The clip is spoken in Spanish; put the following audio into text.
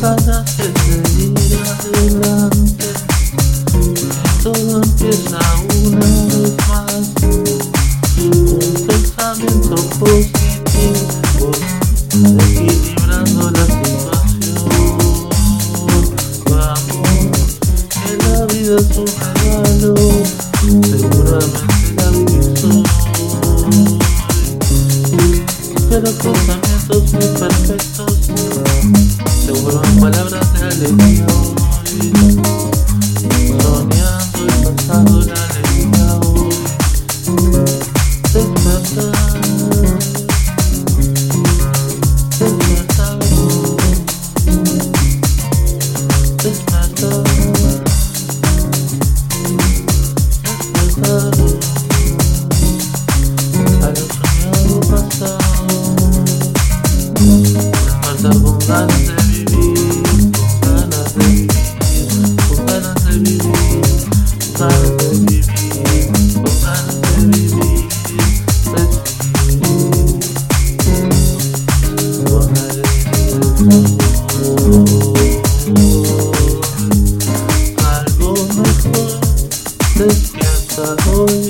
ganas de seguir adelante, todo empieza una vez más. Un pensamiento positivo, equilibrando la situación. Vamos, que la vida es un regalo, seguramente la vivís hoy. Pero pensamientos imperfectos se vuelvan palabras de alegría hoy. Soñando el pasado, la alegría hoy. Despertar, despertar, despertar, despertar a lo soñado pasado. Despertar con ganas de vivir, con ganas de vivir, con ganas de vivir, con ganas de vivir, con ganas de vivir, con alegría. Algo mejor despierta hoy.